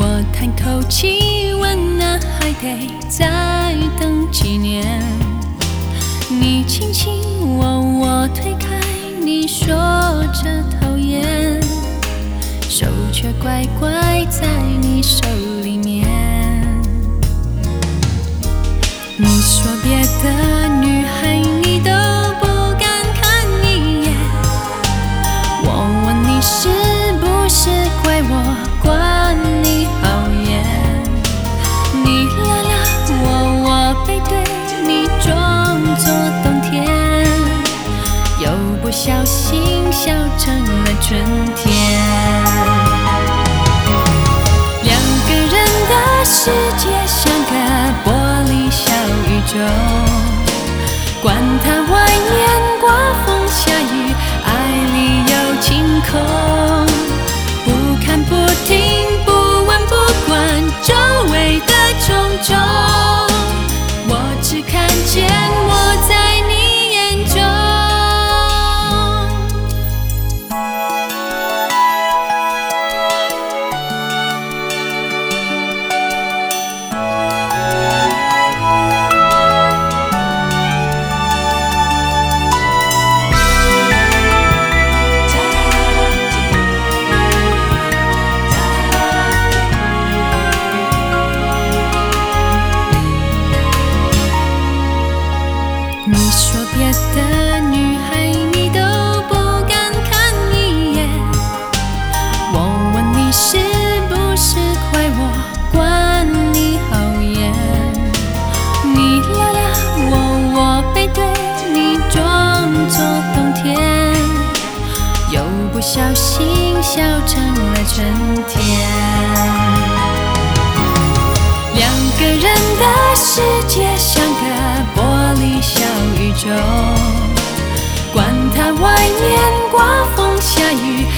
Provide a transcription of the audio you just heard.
我叹口气，问那还得再等几年？你轻轻我推开，你说着讨厌，手却乖乖在你手里面。你说别的女孩你都不敢看一眼，我问你是不是怪我管你好严？你拉拉我背对你装作冬天，又不小心笑成了春天。两个人的世界像个玻璃小宇宙，管它外面刮风下雨，爱里有晴空。不看不听不问不管周围的种种，我只看见我在你眼中。你说别的女孩你都不敢看一眼，我问你是不是怪我管你好严？你拉拉我背对你装作冬天，又不小心笑成了春天。两个人的世界像个玻璃小宇宙，管它外面刮风下雨，